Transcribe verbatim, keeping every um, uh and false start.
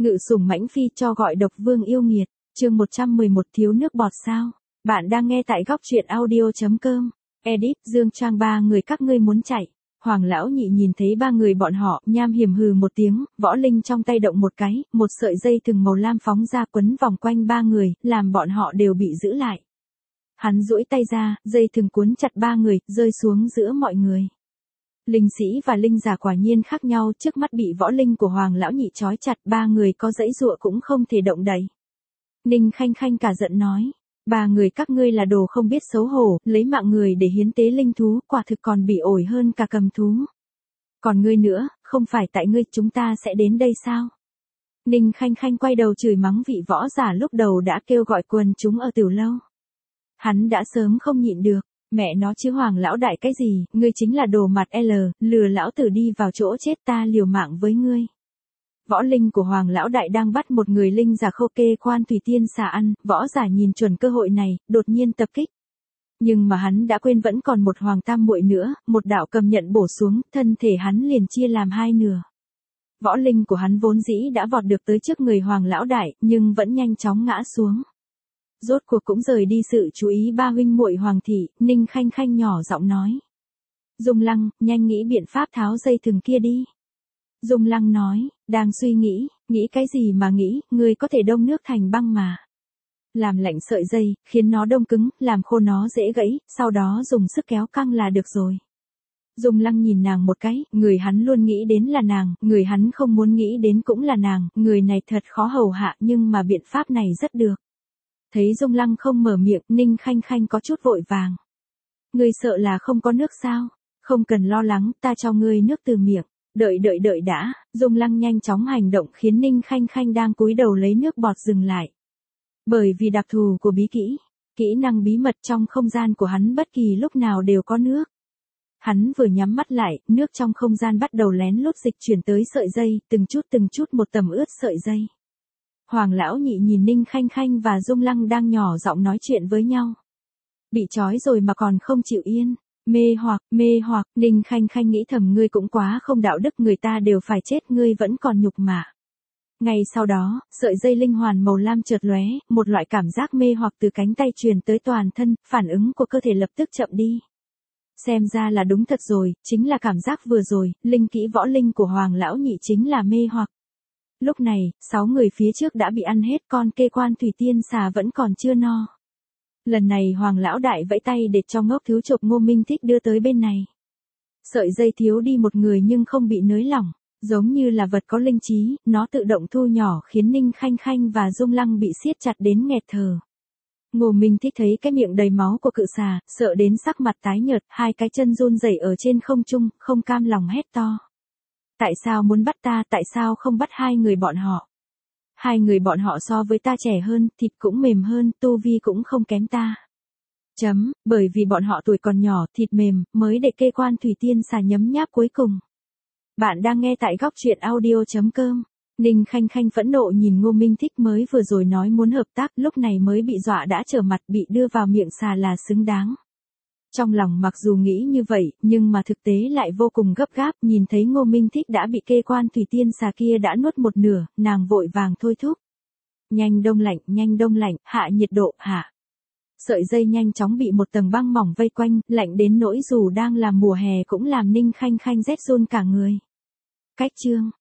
Ngự sủng mãnh phi cho gọi độc vương yêu nghiệt, chương một trăm mười một thiếu nước bọt sao. Bạn đang nghe tại góc truyện audio.com. Edit Dương Trang ba người các ngươi muốn chạy. Hoàng lão nhị nhìn thấy ba người bọn họ, nham hiểm hừ một tiếng, võ linh trong tay động một cái, một sợi dây thừng màu lam phóng ra quấn vòng quanh ba người, làm bọn họ đều bị giữ lại. Hắn duỗi tay ra, dây thừng cuốn chặt ba người, rơi xuống giữa mọi người. Linh sĩ và linh giả quả nhiên khác nhau, trước mắt bị võ linh của Hoàng lão nhị trói chặt, ba người có giãy giụa cũng không thể động đậy. Ninh Khanh Khanh cả giận nói, ba người các ngươi là đồ không biết xấu hổ, lấy mạng người để hiến tế linh thú, quả thực còn bị ổi hơn cả cầm thú. Còn ngươi nữa, không phải tại ngươi chúng ta sẽ đến đây sao? Ninh Khanh Khanh quay đầu chửi mắng vị võ giả lúc đầu đã kêu gọi quần chúng ở tiểu lâu. Hắn đã sớm không nhịn được. Mẹ nó chứ Hoàng lão đại cái gì, ngươi chính là đồ mặt L, lừa lão tử đi vào chỗ chết, ta liều mạng với ngươi. Võ linh của Hoàng lão đại đang bắt một người linh giả khô kê quan thủy tiên xà ăn, võ giả nhìn chuẩn cơ hội này, đột nhiên tập kích. Nhưng mà hắn đã quên vẫn còn một hoàng tam muội nữa, một đạo cầm nhận bổ xuống, thân thể hắn liền chia làm hai nửa. Võ linh của hắn vốn dĩ đã vọt được tới trước người Hoàng lão đại, nhưng vẫn nhanh chóng ngã xuống. Rốt cuộc cũng rời đi sự chú ý ba huynh muội Hoàng thị, Ninh Khanh Khanh nhỏ giọng nói. Dung Lăng, nhanh nghĩ biện pháp tháo dây thừng kia đi. Dung Lăng nói, đang suy nghĩ, nghĩ cái gì mà nghĩ, ngươi có thể đông nước thành băng mà. Làm lạnh sợi dây, khiến nó đông cứng, làm khô nó dễ gãy, sau đó dùng sức kéo căng là được rồi. Dung Lăng nhìn nàng một cái, người hắn luôn nghĩ đến là nàng, người hắn không muốn nghĩ đến cũng là nàng, người này thật khó hầu hạ nhưng mà biện pháp này rất được. Thấy Dung Lăng không mở miệng, Ninh Khanh Khanh có chút vội vàng. Ngươi sợ là không có nước sao? Không cần lo lắng, ta cho ngươi nước từ miệng. Đợi đợi đợi đã, Dung Lăng nhanh chóng hành động khiến Ninh Khanh Khanh đang cúi đầu lấy nước bọt dừng lại. Bởi vì đặc thù của bí kỹ, kỹ năng bí mật trong không gian của hắn bất kỳ lúc nào đều có nước. Hắn vừa nhắm mắt lại, nước trong không gian bắt đầu lén lút dịch chuyển tới sợi dây, từng chút từng chút một tầm ướt sợi dây. Hoàng lão nhị nhìn Ninh Khanh Khanh và Dung Lăng đang nhỏ giọng nói chuyện với nhau. Bị trói rồi mà còn không chịu yên. Mê hoặc, mê hoặc, Ninh Khanh Khanh nghĩ thầm ngươi cũng quá không đạo đức, người ta đều phải chết ngươi vẫn còn nhục mạ. Ngay sau đó, sợi dây linh hoàn màu lam chợt lóe, một loại cảm giác mê hoặc từ cánh tay truyền tới toàn thân, phản ứng của cơ thể lập tức chậm đi. Xem ra là đúng thật rồi, chính là cảm giác vừa rồi, linh kỹ võ linh của Hoàng lão nhị chính là mê hoặc. Lúc này, sáu người phía trước đã bị ăn hết, con kê quan thủy tiên xà vẫn còn chưa no. Lần này Hoàng lão đại vẫy tay để cho ngốc thiếu chộp Ngô Minh Thích đưa tới bên này. Sợi dây thiếu đi một người nhưng không bị nới lỏng, giống như là vật có linh trí, nó tự động thu nhỏ khiến Ninh Khanh Khanh và Dung Lăng bị siết chặt đến nghẹt thở. Ngô Minh Thích thấy cái miệng đầy máu của cự xà, sợ đến sắc mặt tái nhợt, hai cái chân run rẩy ở trên không trung, không cam lòng hét to. Tại sao muốn bắt ta, tại sao không bắt hai người bọn họ? Hai người bọn họ so với ta trẻ hơn, thịt cũng mềm hơn, tu vi cũng không kém ta. Chấm, bởi vì bọn họ tuổi còn nhỏ, thịt mềm, mới để kê quan thủy tiên xà nhấm nháp cuối cùng. Bạn đang nghe tại góc truyện audio.com. Ninh Khanh Khanh phẫn nộ nhìn Ngô Minh Thích mới vừa rồi nói muốn hợp tác, lúc này mới bị dọa đã trở mặt, bị đưa vào miệng xà là xứng đáng. Trong lòng mặc dù nghĩ như vậy, nhưng mà thực tế lại vô cùng gấp gáp, nhìn thấy Ngô Minh Thích đã bị kê quan thủy tiên xà kia đã nuốt một nửa, nàng vội vàng thôi thúc. Nhanh đông lạnh, nhanh đông lạnh, hạ nhiệt độ, hạ. Sợi dây nhanh chóng bị một tầng băng mỏng vây quanh, lạnh đến nỗi dù đang là mùa hè cũng làm Ninh Khanh Khanh rét run cả người. Cách chương,